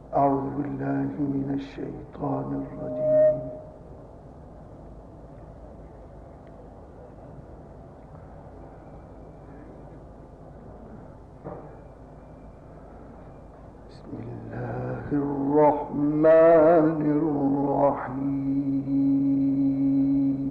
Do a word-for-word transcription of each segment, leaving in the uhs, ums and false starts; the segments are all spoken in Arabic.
أعوذ بالله من الشيطان الرجيم. بسم الله الرحمن الرحيم.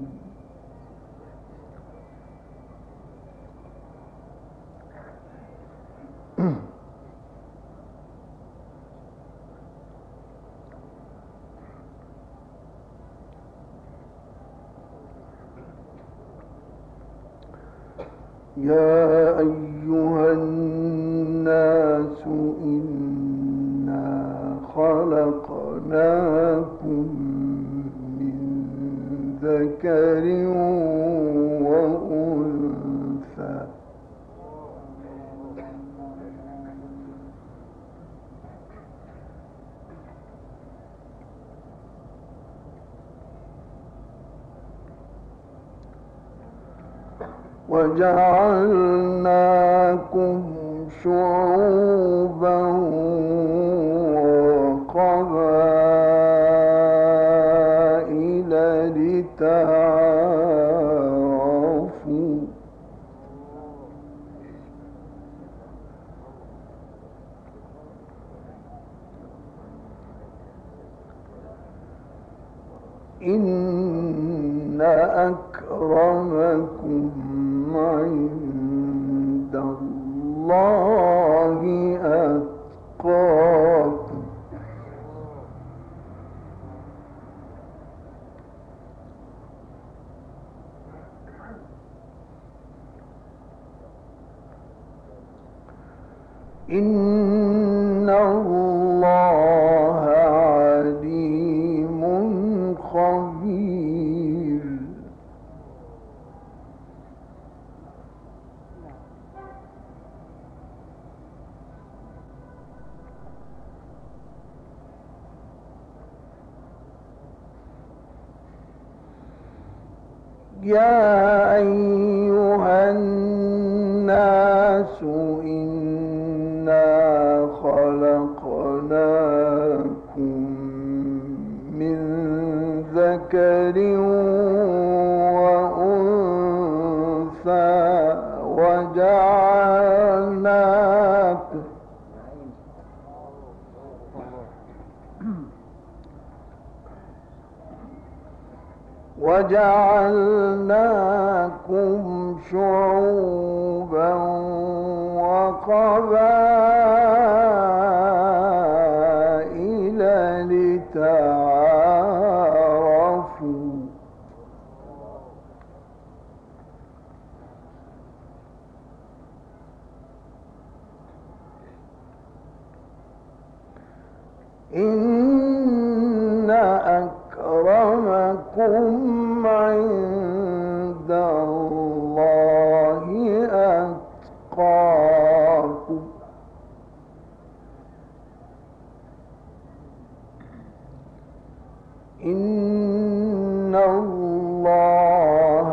يا أيها الناس إنا خلقناكم من ذكر وأنثى وجعلناكم شعوبا وقبائل لتعارفوا إن أكرمكم عند الله أتقاكم إن الله عليم خبير. يا أيها الناس إنا خلقناكم من ذكر وأنثى وجعلناكم وجعلناكم شعوبا وقبائل لتعارفوا إن أكرمكم عند الله أتقاكم إن الله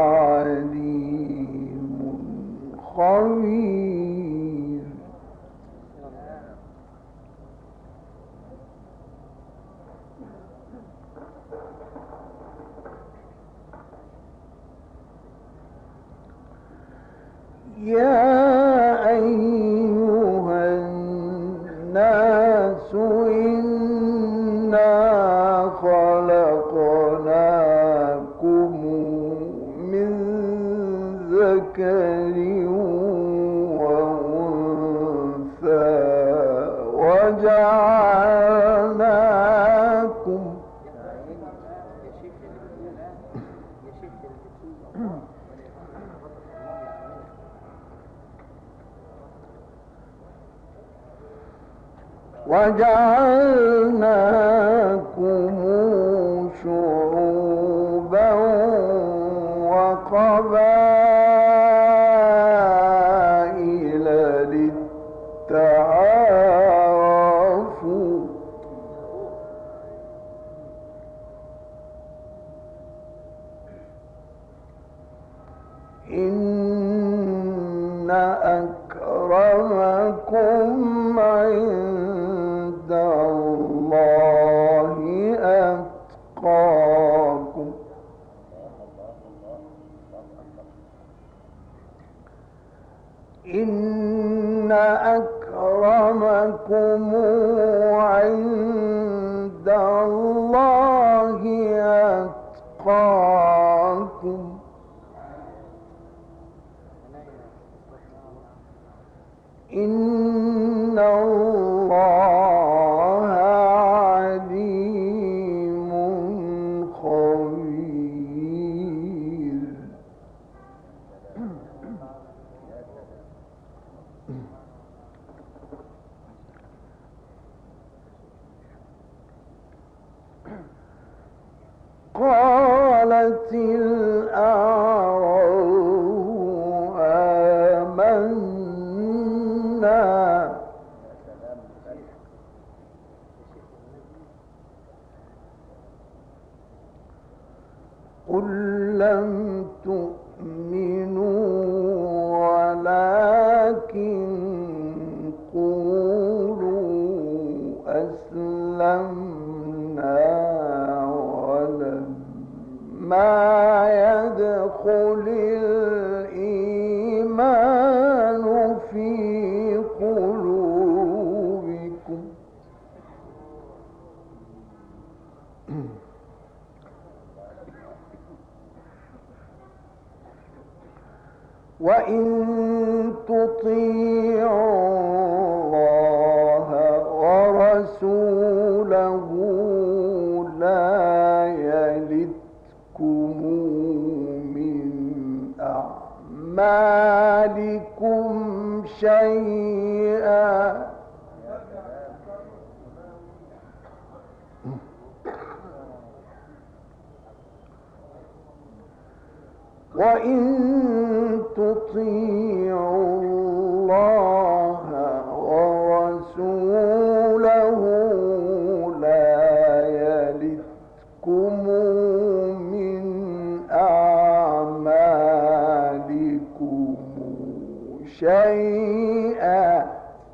عليم خبير. يا أيها الناس إنا خلقناكم من ذكر وأنثى وجعلناكم وجعلناكم شعوبا وقبائل للتعارفوا إن أكرمكم عند الله أكرمكم عند الله أتقاكم إن الله عليم خبير. قالت الأعراب آمنا قل لم تؤمنوا ولكن قولوا أسلمنا ولما يدخل الإيمان في قلوبكم وإن تطيعوا الله ورسوله لا يلدكم من أعمالكم شيئا وإن تطيعوا الله ورسوله لا يلدكم من أعمالكم شيئا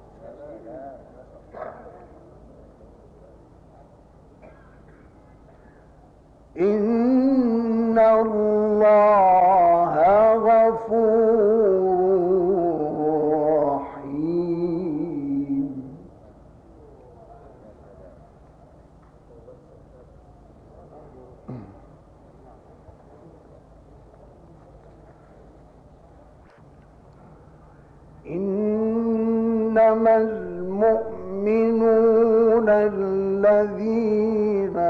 إن الله غفور رحيم. إنما المؤمنون الذين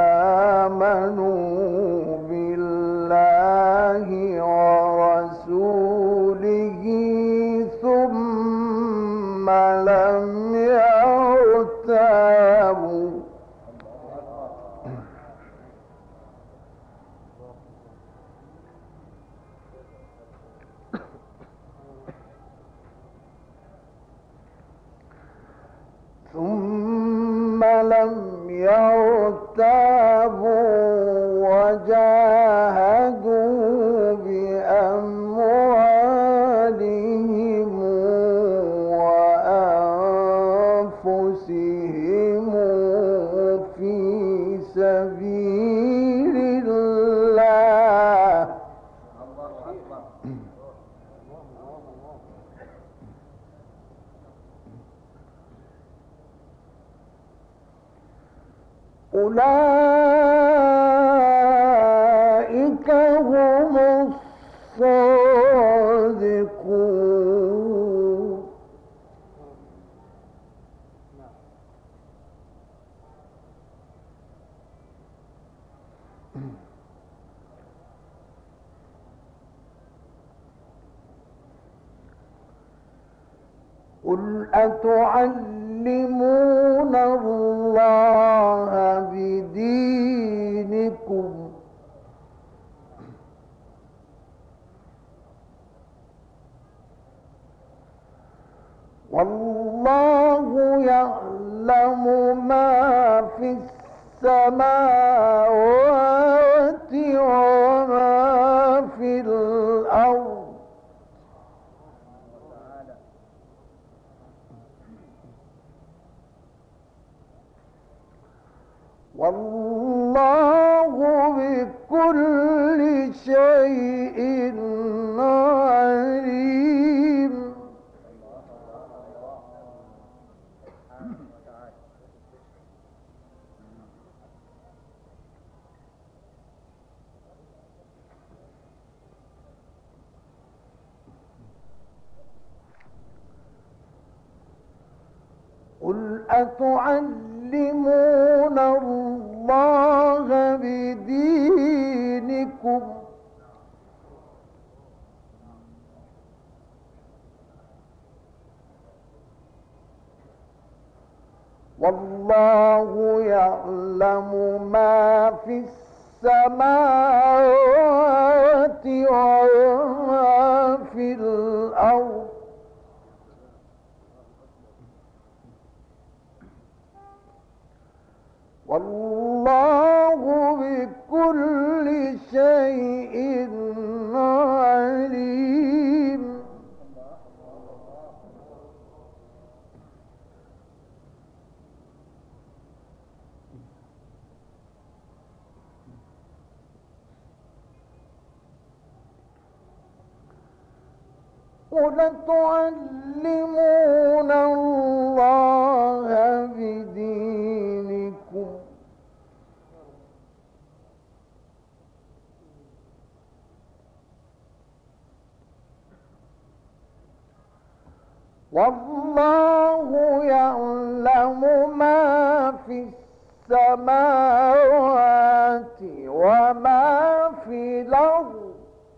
آمنوا بالله ورسوله ثم لم يرتابوا ثم لم يرتابوا وجاهدوا بأموالهم وأنفسهم في سبيل الله أولئك هم الصادقون. قل أتعلمون الله بدينكم والله يعلم ما في السماوات وما في الأرض والله بكل شيء عليم. قل أتعلمون الله بدينكم والله يعلم ما في السماوات وما في الأرض والله بكل شيء عليم. قل تعلمون الله بدينكم والله يعلم ما في السماوات وما في الأرض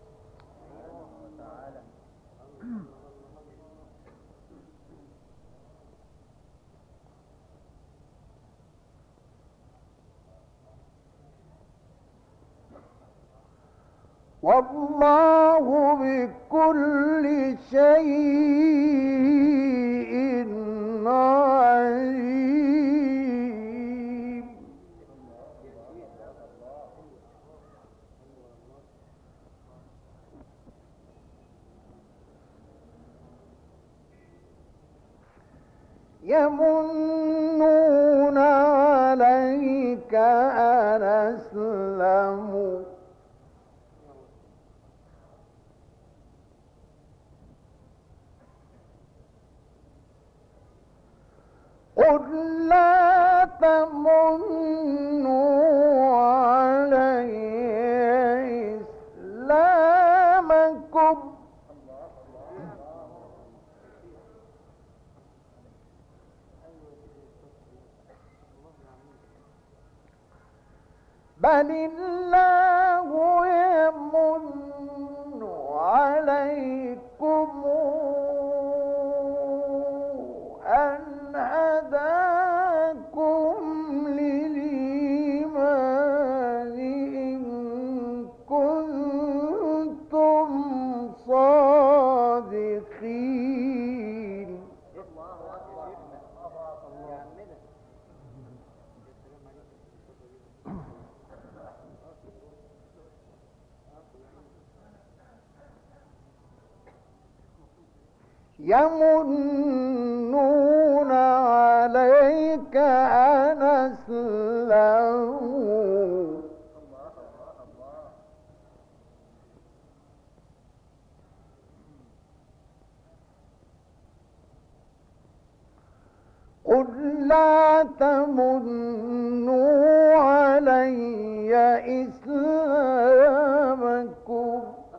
والله بكل شيء عليم. يمنون عليك أن أسلموا قل لا تمنوا علي إسلامكم بل الله يمن عليكم أن هداكم للإيمان إن كنتم صادقين. يمنون عليك أن أسلموا قل لا تمنوا علي إسلامكم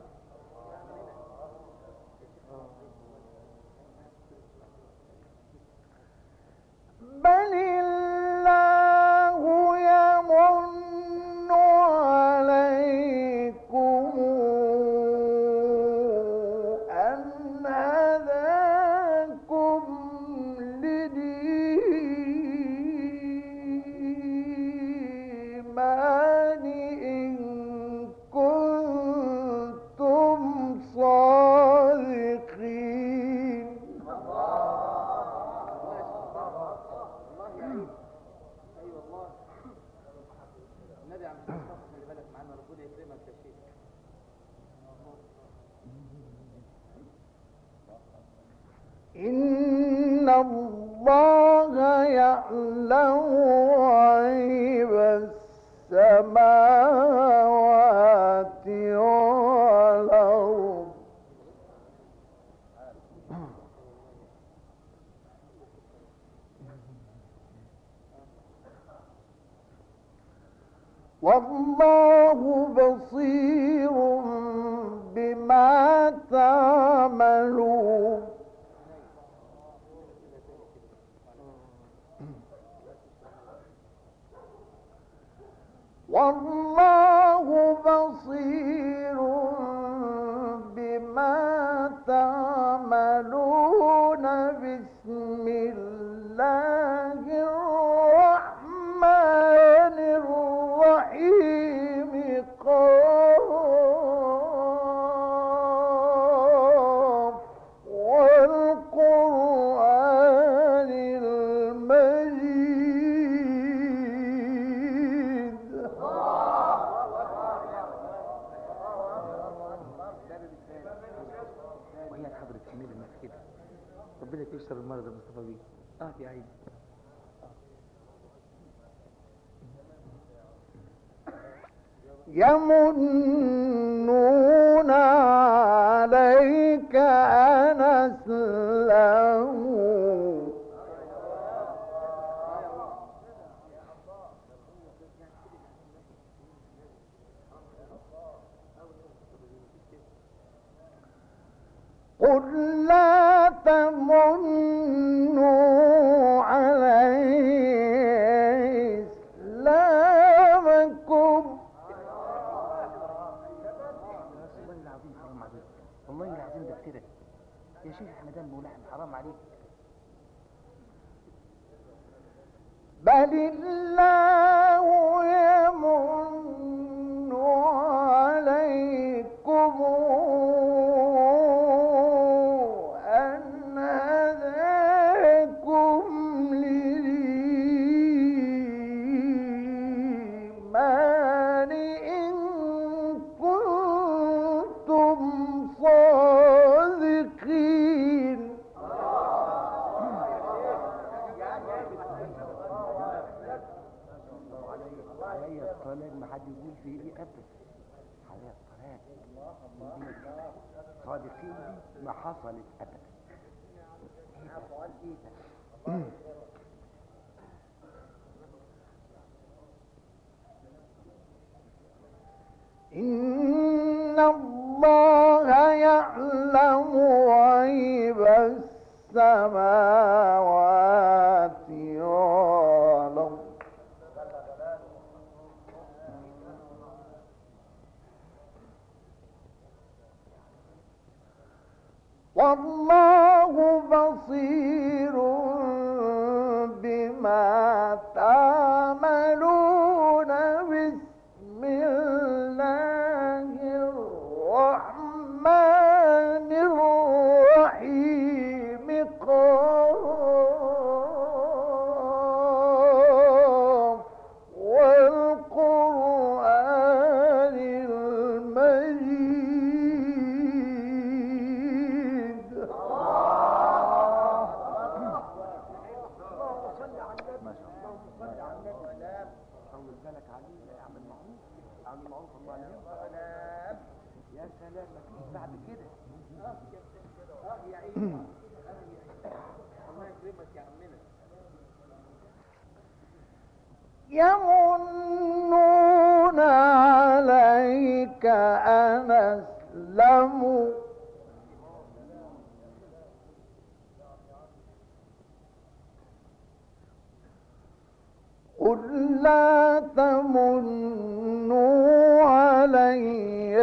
بل الله يمن عليكم أن هداكم للإيمان إن كنتم صادقين. إن الله يعلم غيب السماوات والأرض والله بصير بما تعملون والله بصير بما تعملون بسم الله الرحمن الرحيم قاف والقرآن المجيد وهي حضرة كميل الناس كده ربنا يكسر المرض مصطفى بيه. اه يا عيني. يمنون عليك أن أسلموا قل لا تمنوا علي إسلامكم والله العظيم حرام عليك، والله العظيم ده كده يا شيخ حمدان بولحم حرام عليك. بل الله يمن عليكم أن هداكم للإيمان إن كنتم صادقين. عليا الطلاق ما حد يقول في ايه ابدا. عليا الطلاق صادقين دي ما حصلت ابدا. ايه ده؟ إن الله يعلم غيب السماوات والأرض والله بصير بما تعملون بسم الله الرحمن الرحيم قاف والقرآن المجيد. طول بالك عليه اعمل معروف، اعمل معروف الله عليه. يا سلام مفيش بعد كده. اه يا عيني الله يكرمك يا عمنا. يمنون عليك أن أسلموا قل لا تمنوا علي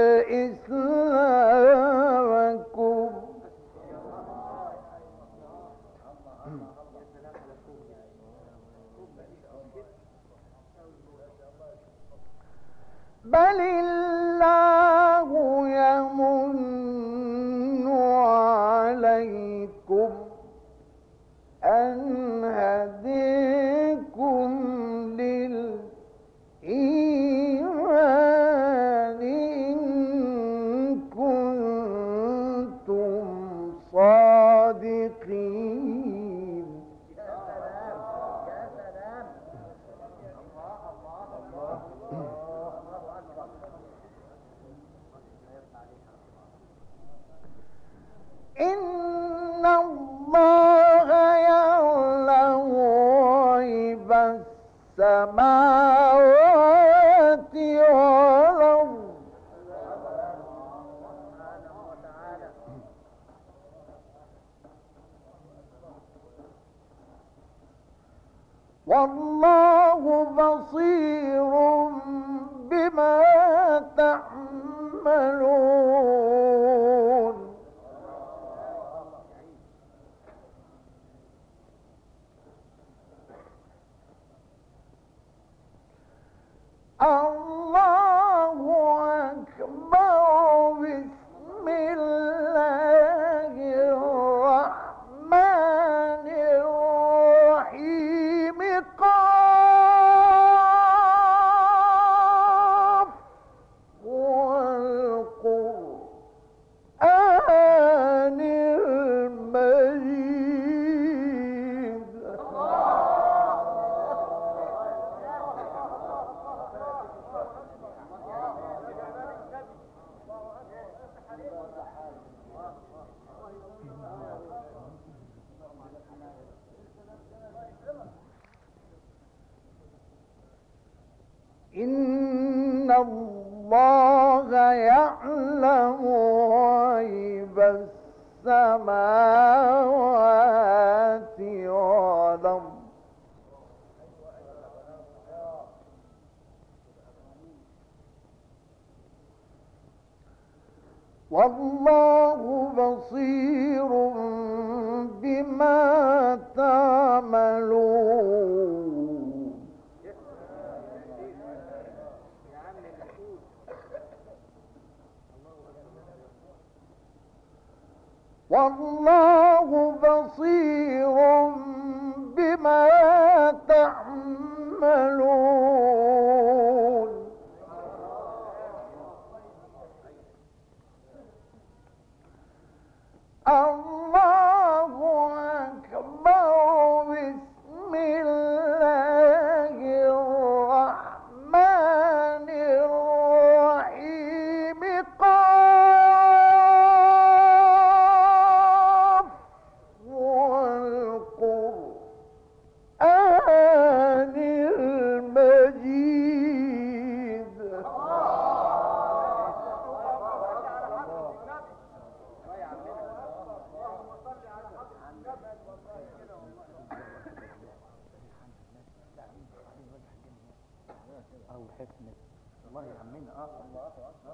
إسلامكم بل الله يمن عليكم أن هديكم للإيمان إن كنتم صادقين. يا سلام يا سلام الله الله الله الله اكبر. إن الله يعلم غيب السماوات والله بصير بما تعملون. الله أكبر. بسم الله الرحمن الرحيم. قاف والقرآن المجيد. إن الله يعلم غيب السماوات والأرض. والله بصير بما تعملون. والله بصير بما تعملون. الله أكبر. بسم الله الرحمن الرحيم. قاف والقرآن المجيد. أو حكمة الله يعمنا. اه الله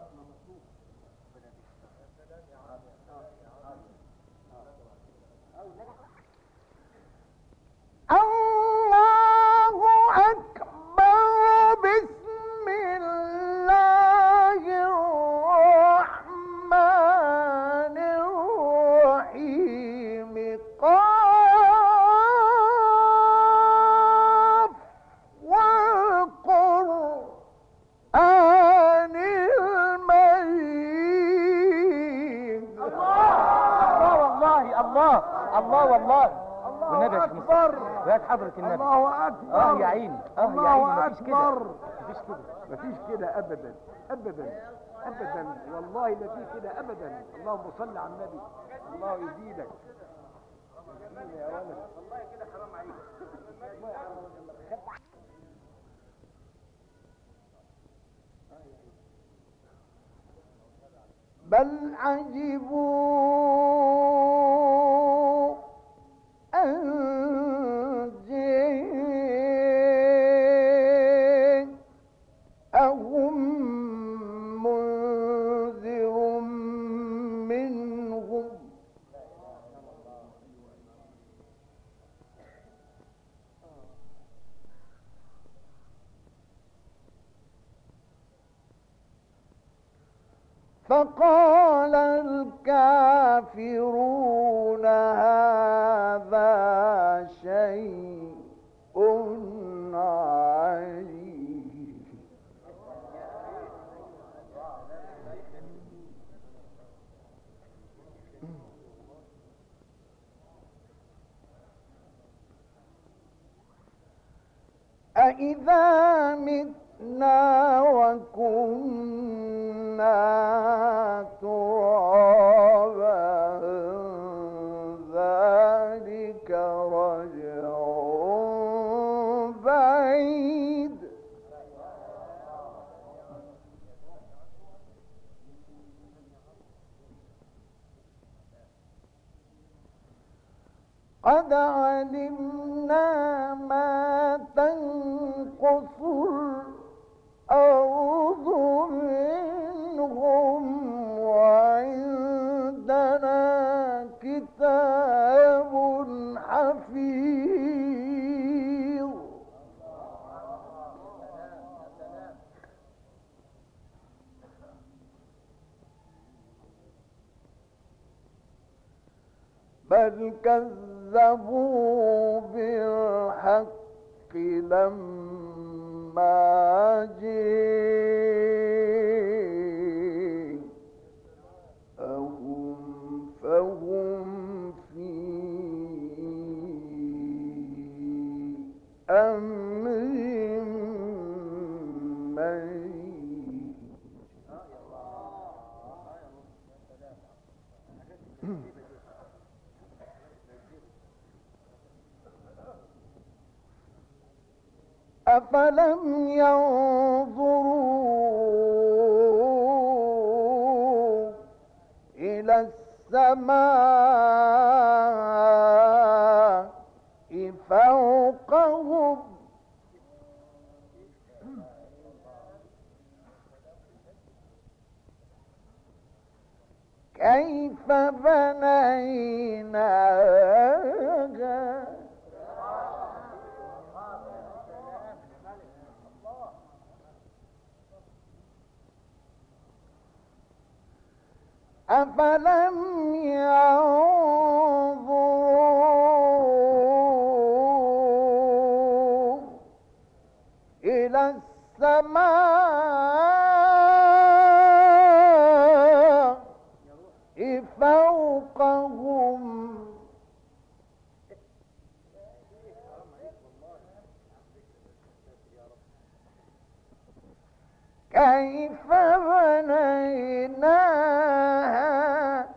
الله أكبر. بسم الله الرحمن الرحيم. قاف والقرآن المجيد. الله الله الله والله. والنبي الله أكبر. بقت حضرة النبي. الله أكبر. اه يا عيني. اه يا الله عيني. مفيش كده. أكبر. مفيش كده. مفيش كده ابدا ابدا ابدا والله ما في كده ابدا. اللهم صل على النبي. الله يزيدك يا ولد. والله كده حرام عليك. بل عجبوا أن جاءهم منذر منهم فقال الكافرون هذا شيء عجيب. أإذا متنا وكنا ترابا ذلك رجع بعيد. قد علمنا ما بل كذبوا بالحق لما جاءهم فهم في أمر مريض. أفلم ينظروا إلى السماء فوقهم كيف بنيناها أفلم ينظروا إلى السماء فوقهم كيف بنيناها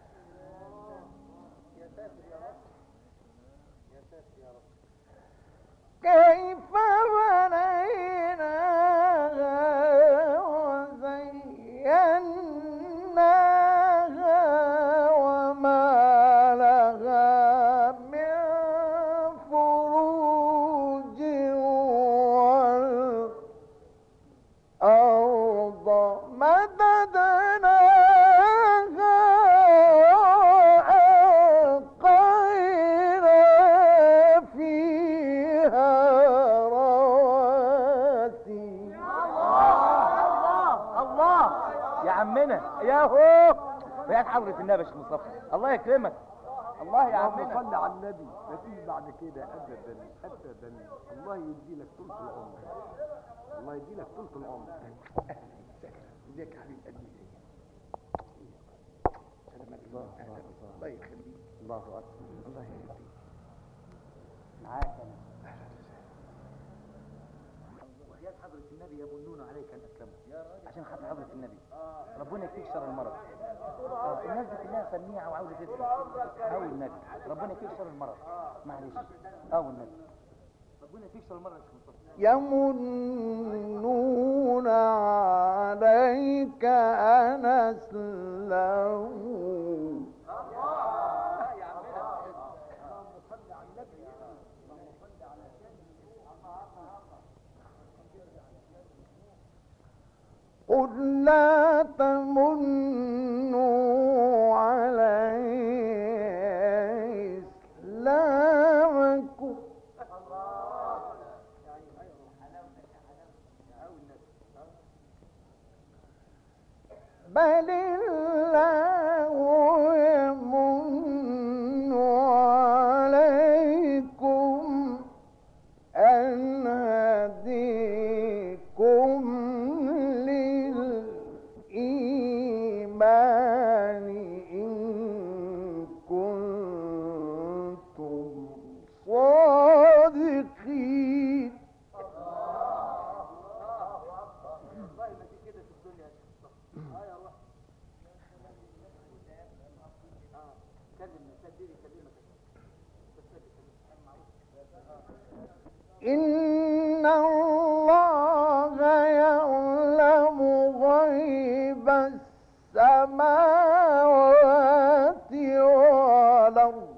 كيف بنيناها وزيناها وما لها من فروج والأرض مددناها وألقينا فيها رواسي. الله الله يا عمنا يا هو يا حضرة النبي يا شيخ مصطفى الله يكرمك. الله يا اللهم عمنا صل على النبي. مفيش بعد كده ابدا ابدا. الله يدي لك طول العمر. الله يدي لك طول العمر. ازيك يا حبيب قلبي؟ سلامات الله. الله يخليك. الله اكبر. الله يخليك. معاك انا. وحياة حضرة النبي يمنون عليك ان اسلموا عشان خاطر حضرة النبي ربنا يكفيك شر المرض. آه، الناس دي كلها سميعة وعاوزة تسمع او النبي ربنا يكفيك شر المرض معلش او النبي ربنا يكفيك شر المرض يا شيخ مصطفى. يمنون عليك أن أسلموا قل لا تمنوا علي إسلامكم بل الله يمن عليكم أن هديكم للإيمان إن كنتم صادقين. إن الله يعلم غيب السماوات والأرض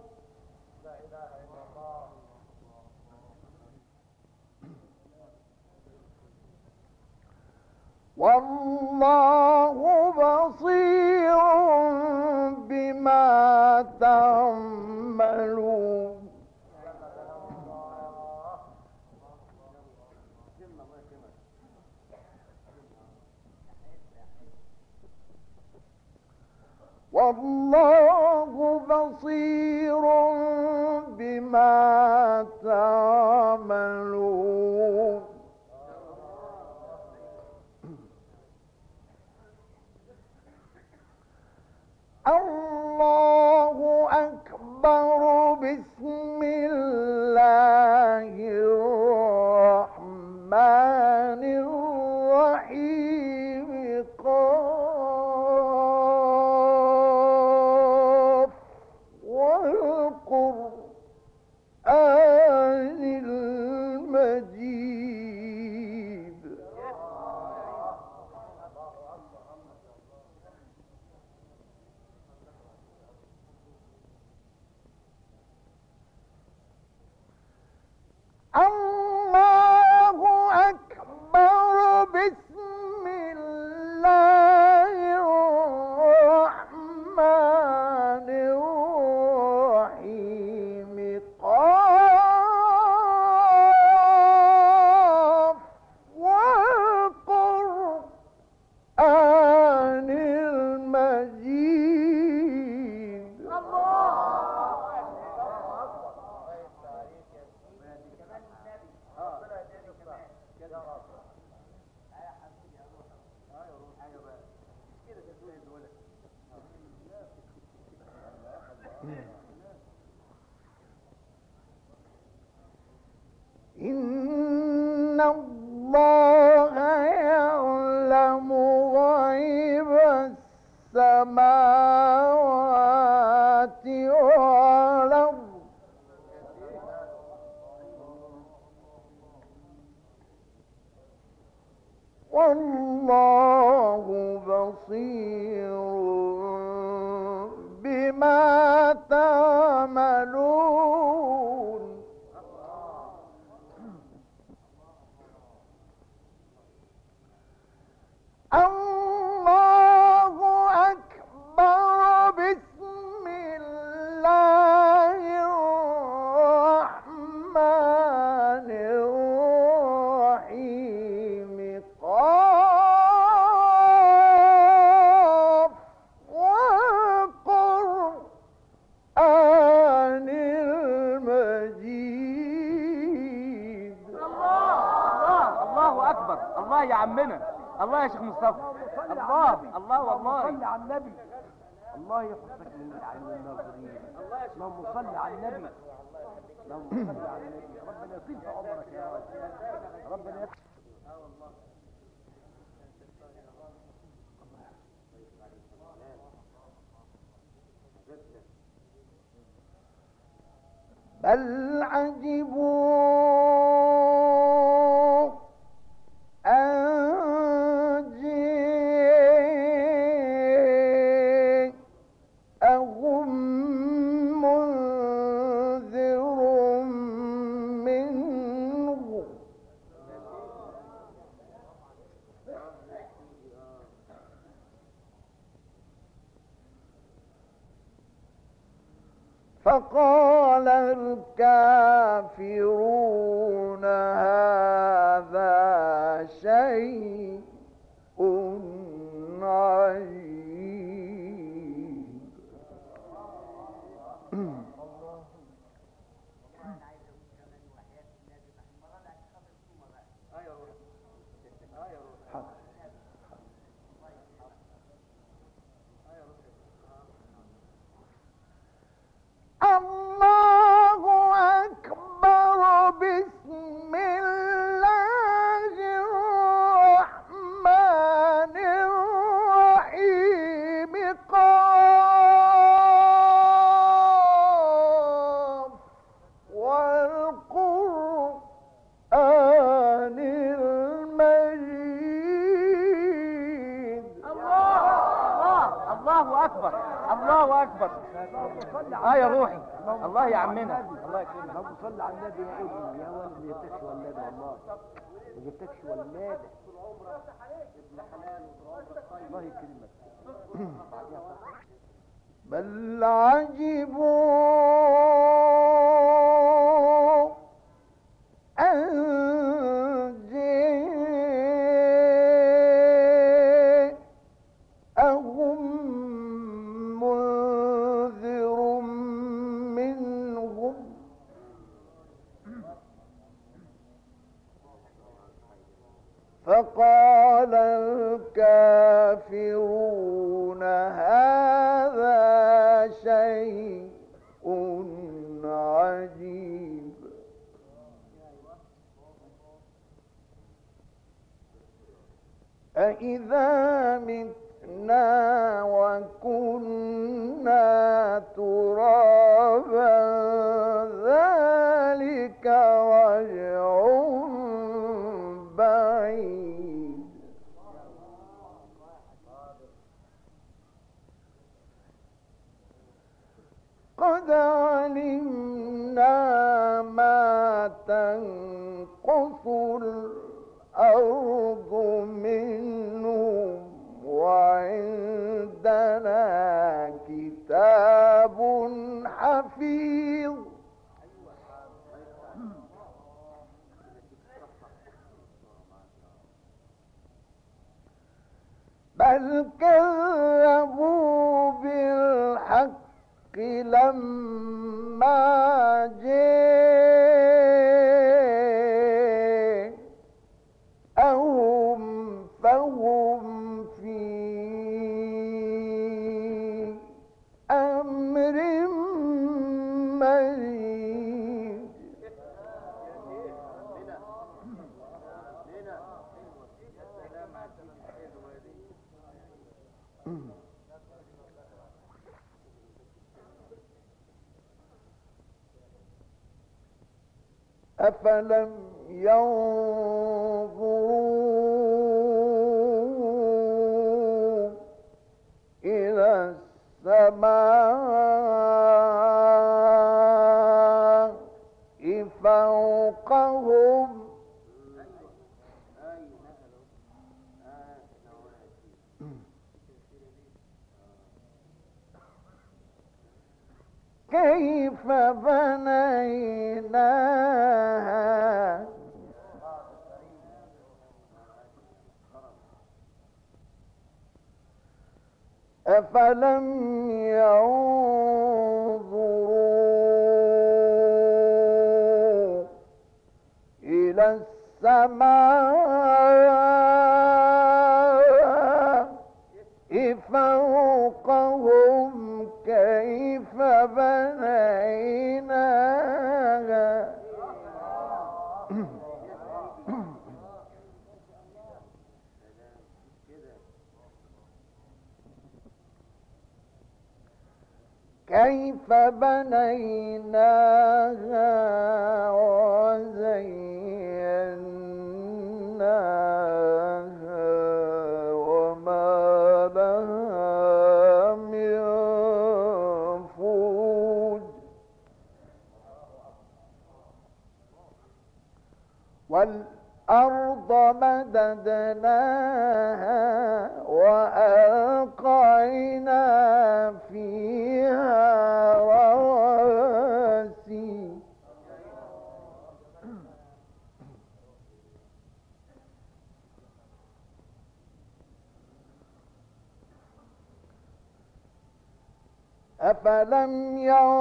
والله بصير بما تعملون. والله بصير بما تعملون. الله أكبر. بسم الله الرحمن الرحيم. قاف والقرآن المجيد. الله أكبر. بسم الله الرحمن الرحيم. قاف والقرآن المجيد. إن الله يعلم غيب السماوات والأرض والله بصير بما تعملون. الله أكبر. بسم الله الرحمن الرحيم. قاف والقرآن المجيد. الله اكبر. الله يا عمنا. الله يا شيخ مصطفى. الله الله والله. صل على النبي. الله يحفظك من العين الناظرين. اللهم صل على النبي. اللهم صل على النبي. ربنا يطيل في عمرك يا رب. ربنا يطيل. بل عجبوا أن جاءهم منذر منهم فقال الكافرون هذا شيء عجيب. الله أكبر. بسم الله الرحمن الرحيم. قاف والقرآن المجيد. الله الله اكبر. الله اكبر. اه يا روحي. الله يا عمنا. الله يكرمك. اللهم صل على النبي يا ابني. يا ولد ما جبتكش ولاده والله. ما جبتكش ولاده. الله يكرمك. بل عجبوا أن جاءهم منذر فقال الكافرون هذا شيء عجيب. أإذا متنا وكنا ترابا ذلك رجع بعيد. قد علمنا ما تنقص الأرض منهم وعندنا كتاب حفيظ. بل كذبوا بالحق لما جاءهم فهم في أمر مريج. أفلم ينظروا إلى السماء فوقهم كيف بنيناها أفلم ينظروا إلى السماء فوقهم كيف بنيناها كيف بنيناها وزيناها وما لها من فروج. والأرض مددناها وألقينا فيها رواسي أفلم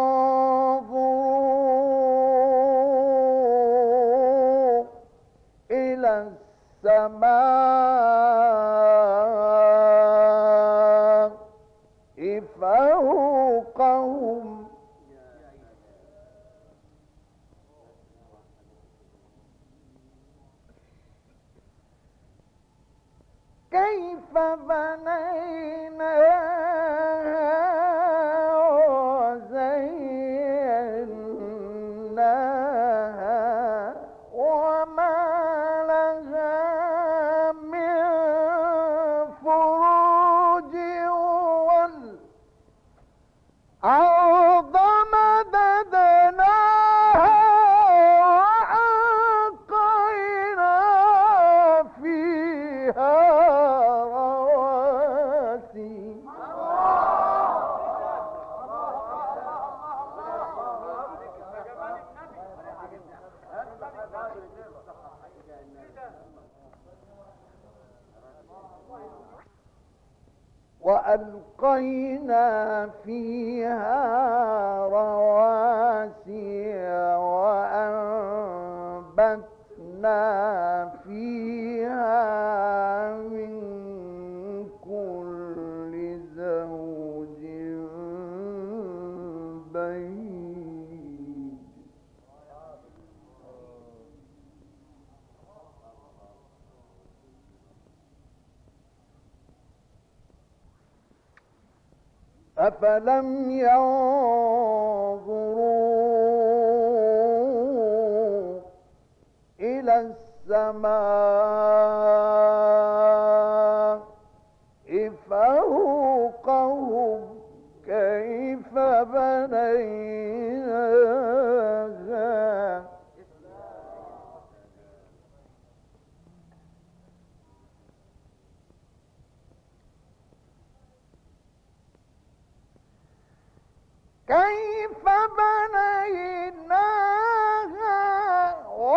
ينظروا إلى السماء فوقهم كيف بنيناها وزيناها وما لها من فروج. والأرض مددناها وألقينا فيها رواسي وألقينا فيها رواسي وأنبتنا فيها من كل زوج بهيج أفلم ينظروا إلى السماء فوقهم كيف بنيناها كيف بنيناها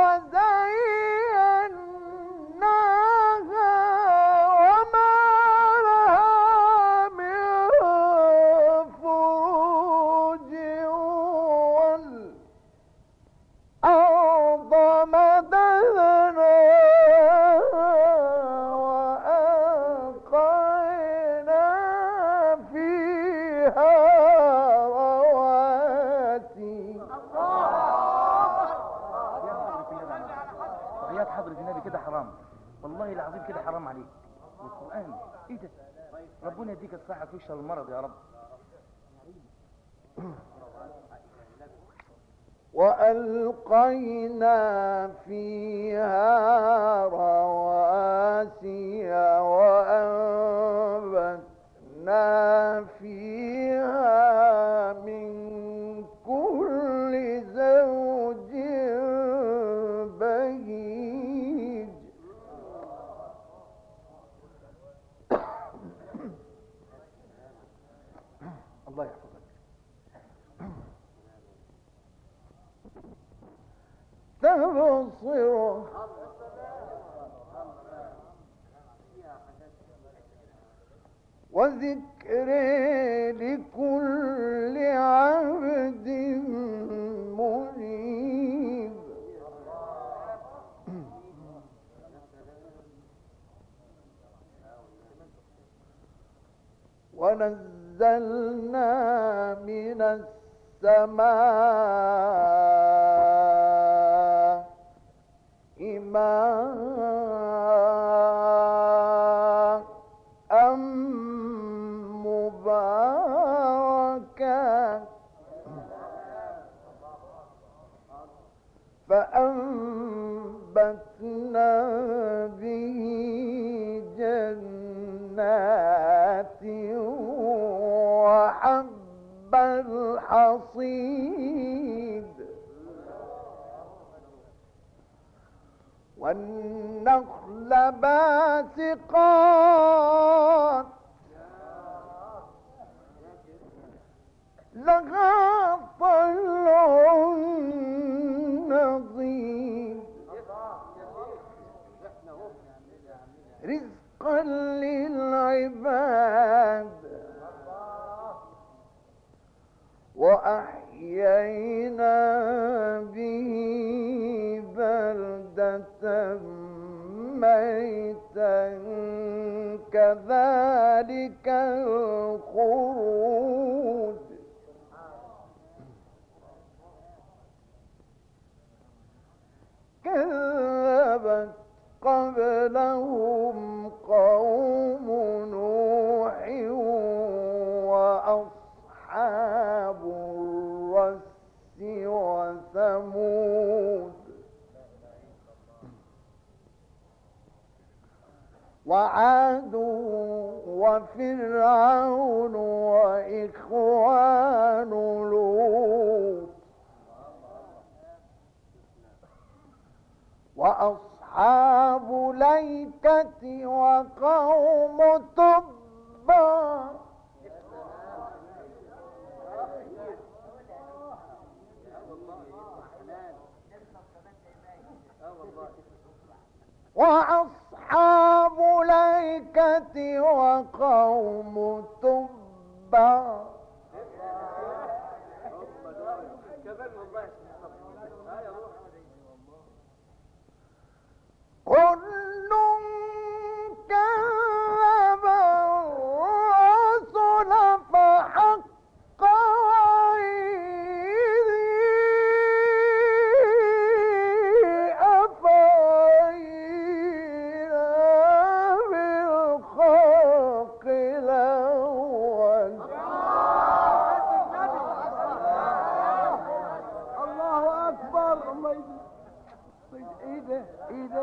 وزيناها وما لها من فروج والأرض مددناها وألقينا فيها وحياة حضرة النبي كده حرام، والله العظيم كده حرام عليك. والقرآن ايه ده؟ ربنا يديك الصحة ويشفى المرض يا رب. وألقينا فيها رواسي وأنبتنا فيها من كل زوج بهيج الله يحفظك. تبصر وذكر لكل عبد منيب ونزلنا من السماء ماء مباركا فأنبتنا به جنات وحب الحصيد والنخل باسقات لها طلع نضيد رزقا للعباد وأحيينا به بلدة ميتا كذلك الخروج كذبت قبلهم قوم نوح وأصحاب الرس وثمود وعاد وفرعون وإخوان لوط وأصحاب ليكة وقوم تبع وأصحاب ليكة وقوم تبع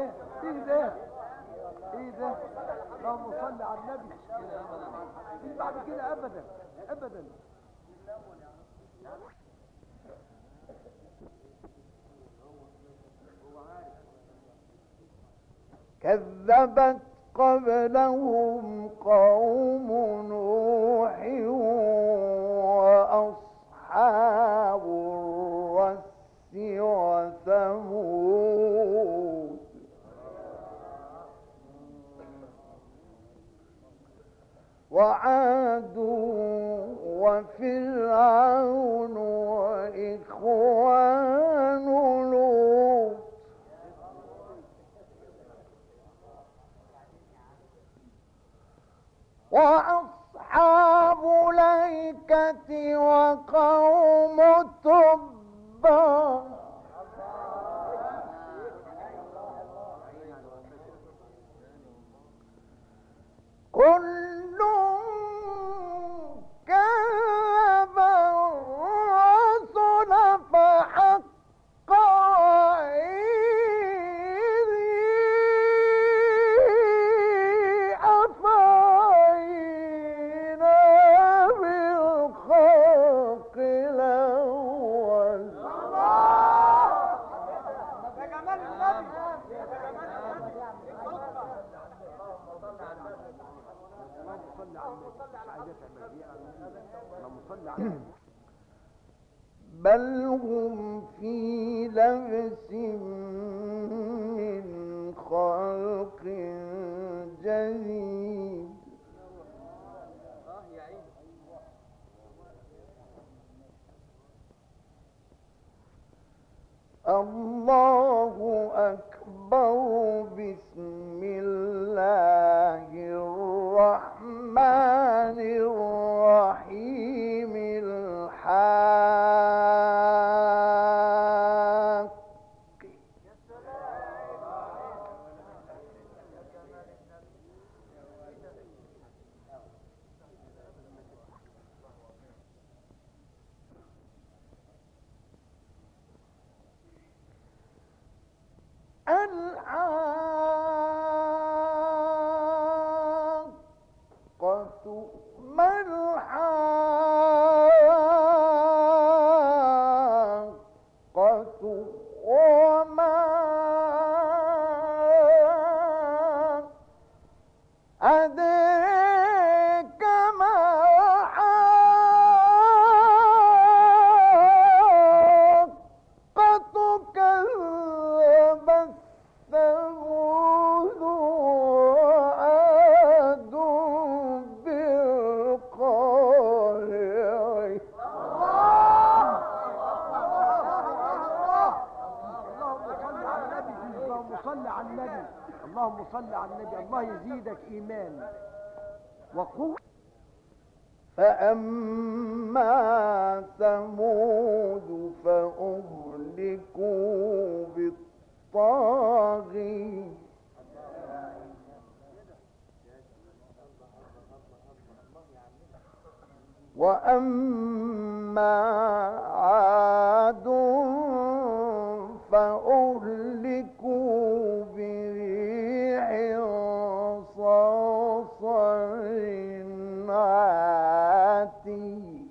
ده ايه ده ايه ده اللهم صل على النبي. مفيش بعد كده ابدا ابدا. كذبت قبلهم قوم نوح وأصحاب الرس وثمود وعاد وفرعون وإخوان لوط وأصحاب الأيكة وقوم تبع كل كذب الرسل فحق وعيدي أفعينا بالخلق الأول. يا جمال النبي يا جمال النبي. بل هم في لبس من خلق جديد. الله أكبر. بسم الله الرحمن الرحيم. الحاق. الحاقة ما الحاقة وما أدريك ما الحاقة. كذبت ثمود وعاد بالقارعة. اللهم صل على النبي اللهم صل على النبي. الله يزيدك ايمان وقوة. فأما ثمود فأهلكوا بالطاغية وأما عاد فأهلكوا بريح صرصر عاتي.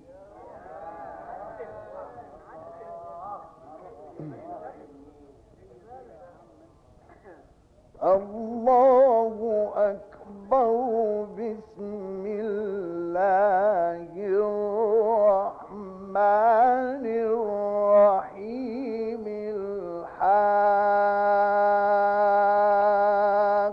الله أكبر. بسم الله الرحمن الرحيم. الحاق.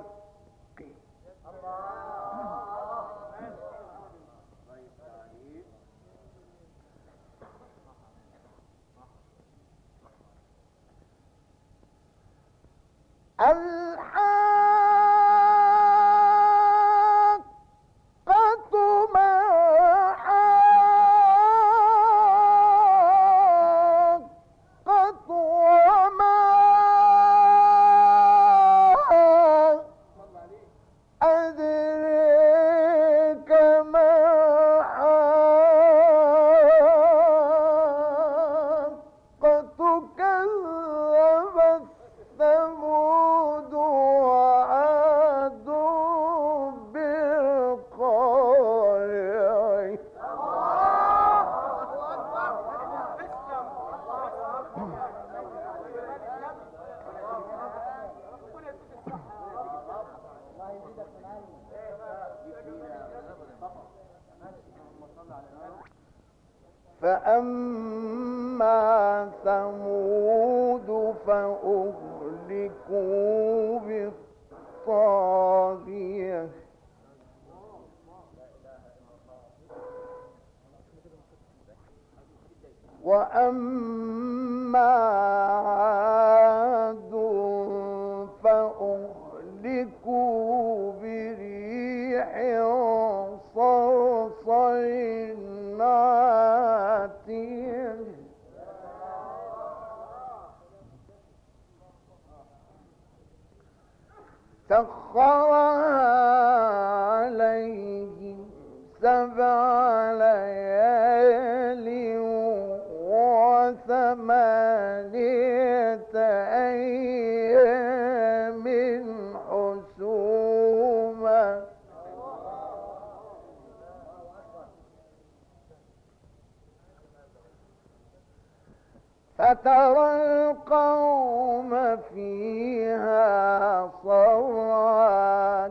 الحاقة ما الحاقة وما أدريك ما الحاقة. كذبت ثمود فأما ثمود فأهلكوا بالطاغية وأما عاد فأهلكوا بريح صرصر عاتية سخرها عليهم سبع ليال وثمانية أيام حسوما فترى القوم فيها صرعى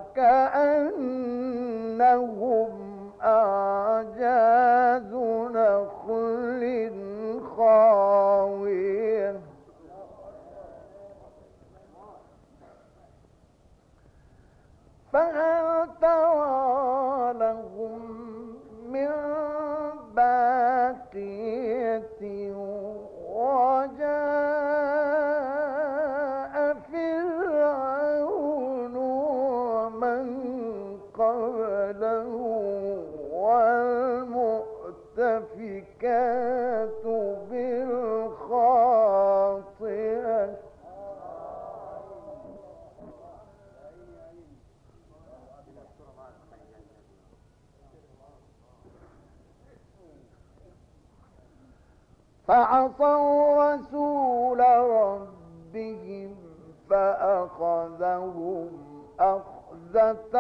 كأنهم أعجاز نخل خاوية فهل ترى لهم من باقية وجاء فرعون ومن قبله والمؤتفكات بالخاطئة فعصوا رسول ربهم فأخذهم أخذة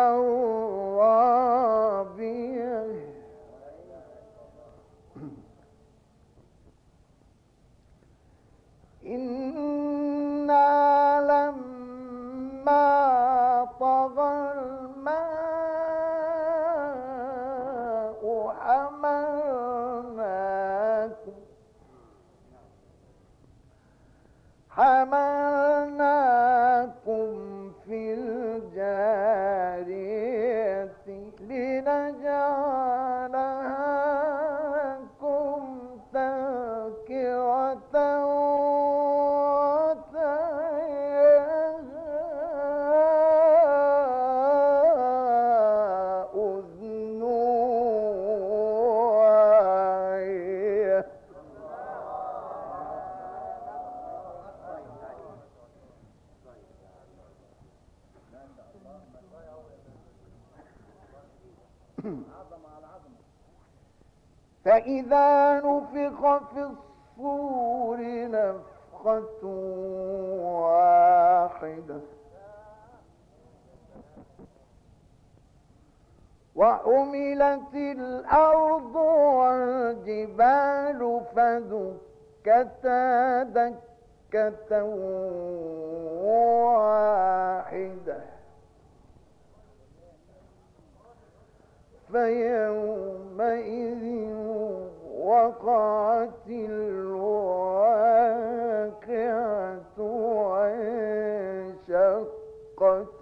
رابية إنا لما طغى الماء حملناكم حملناكم في الجارية لنجعلها لكم تذكرة وتعيها أذن واعية فإذا نفخ في الصور نفخة واحدة وحملت الأرض والجبال فدكتا دكة واحدة فيومئذ وقعت الواقعة وانشقت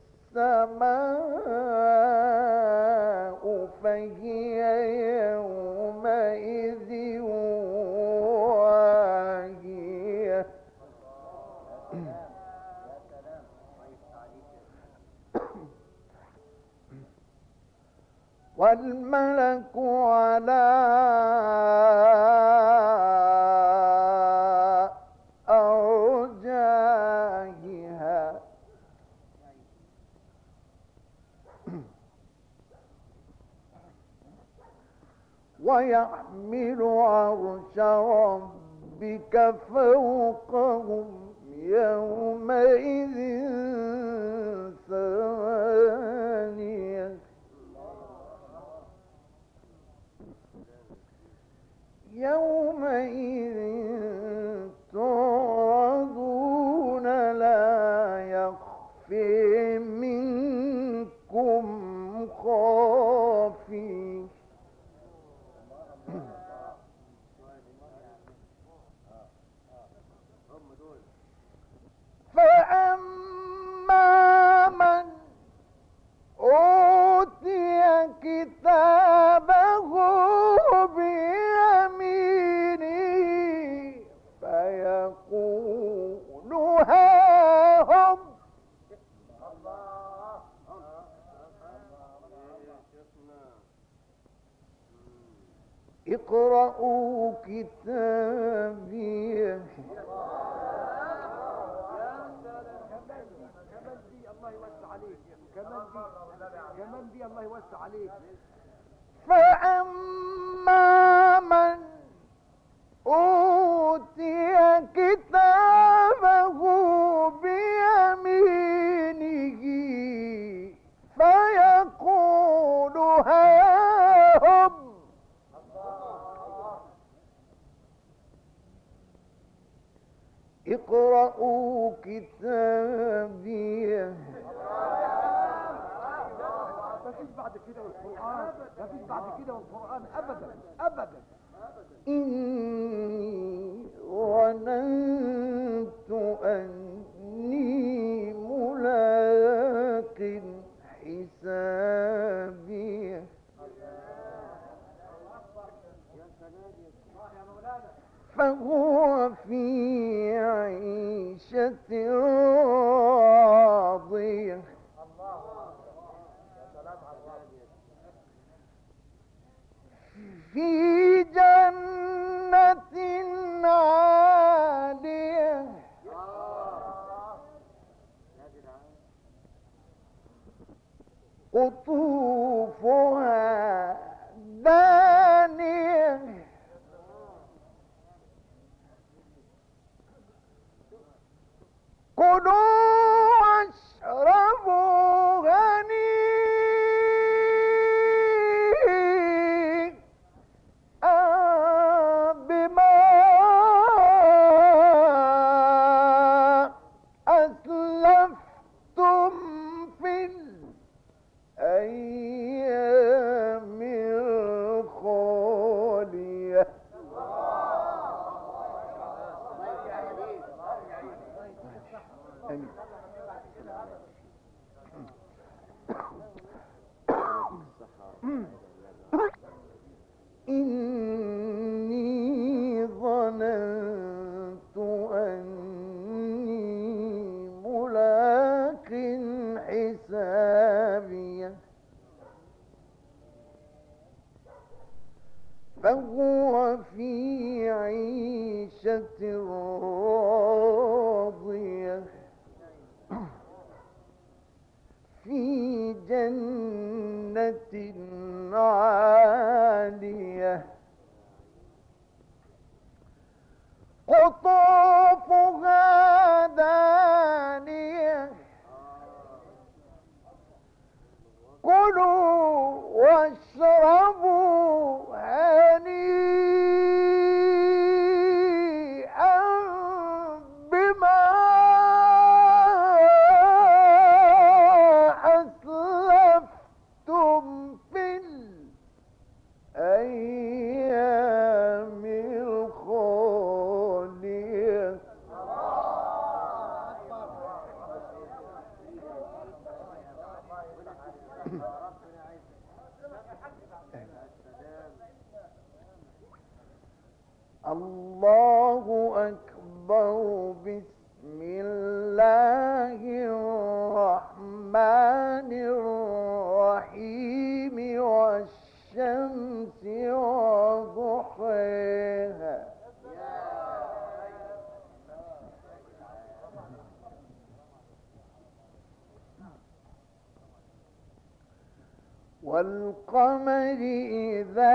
السماء فهي يومئذ واهية والملك على أرجائها ويحمل عرش ربك فوقهم يومئذ ثمانية يومئذ تعرضون لا يخفي منكم خافي اقرأوا كتابي. كمان دي الله يوسع عليك، كمان دي كمان دي الله يوسع عليك. فأما من أوتي كتابه بيمينه فيقول هاهم اقرأوا كتابي. مفيش بعد كده والقرآن، مفيش بعد كده والقرآن أبدا أبدا. إني ظننت أني ملاق حسابي فهو في عيشة راضية في جنة عالية قطوفها دانية كلوا واشربوا هنيئا بما أسلفتم في الأيام الخالية. إني ظننت أني ملاق حسابي فهو في عيشة راضية في جنة عالية قطوفها دانية كلوا واشربوا هنيئا بما أسلفتم في الأيام الخالية. الله أكبر. بسم الله الرحمن الرحيم والشمس وضحاها والقمر إذا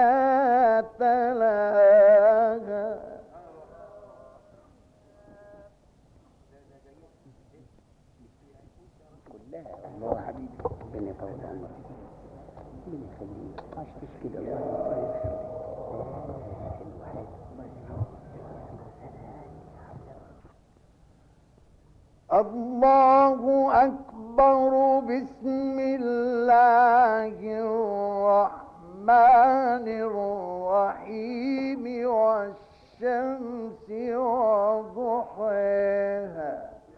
تلاها الله حبيبي ربنا يطول عمرك ربنا يخليك ما عشتش كده الله يخليك. الله أكبر. بسم الله الرحمن الرحيم والشمس وضحاها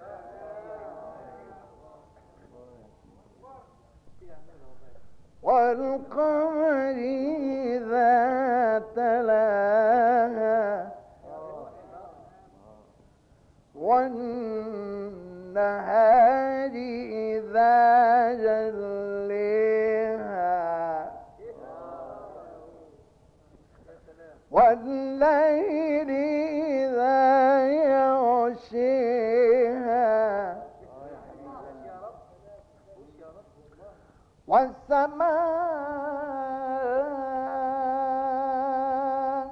والقمر إذا تلاها والنهار إذا جليها والليل إذا يغشيها والسماء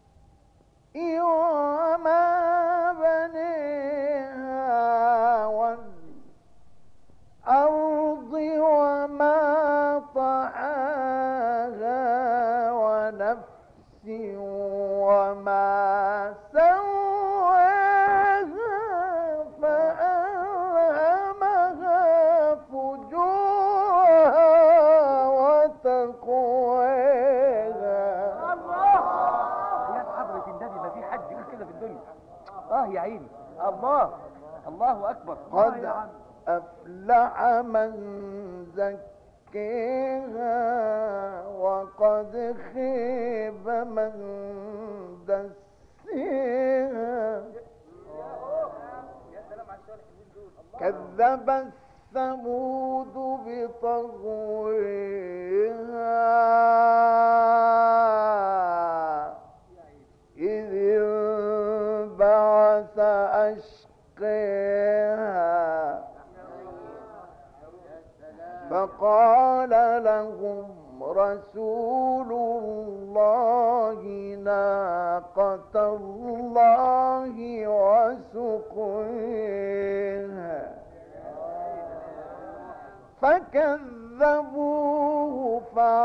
وما بنيها والأرض وما طحاها ونفس وما سواها فألهمها فجورها وتقواها. يا حضرة النبي ما في حد يقول كده في الدنيا. اه يا عيني الله الله اكبر. قد أفلح من زكيها وقد خيب من دسيها. كذب الثمود بطغويها إذ انبعث أشقيها فقال لهم رسول الله ناقة الله وسقيها فكذبوه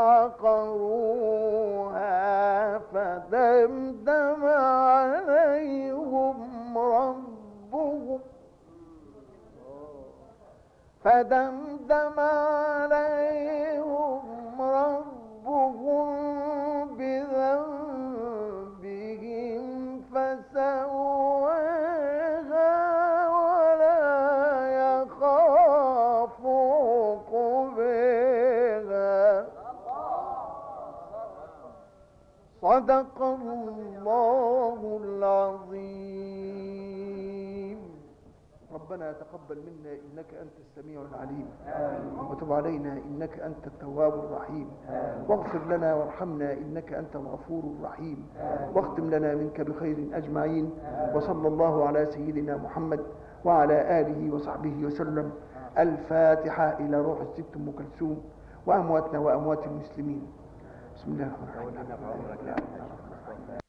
فعقروها فدمدم عليهم ربهم فدمدم عليهم ربهم بذنبهم فسواها ولا يخاف عقباها. صدق الله العظيم. ربنا تقبل منا إنك أنت السميع العليم وتب علينا إنك أنت التواب الرحيم واغفر لنا وارحمنا إنك أنت الغفور الرحيم واختم لنا منك بخير أجمعين. وصلى الله على سيدنا محمد وعلى آله وصحبه وسلم. الفاتحة إلى روح الست أم كلثوم وأمواتنا وأموات المسلمين. بسم الله الرحمن الرحيم.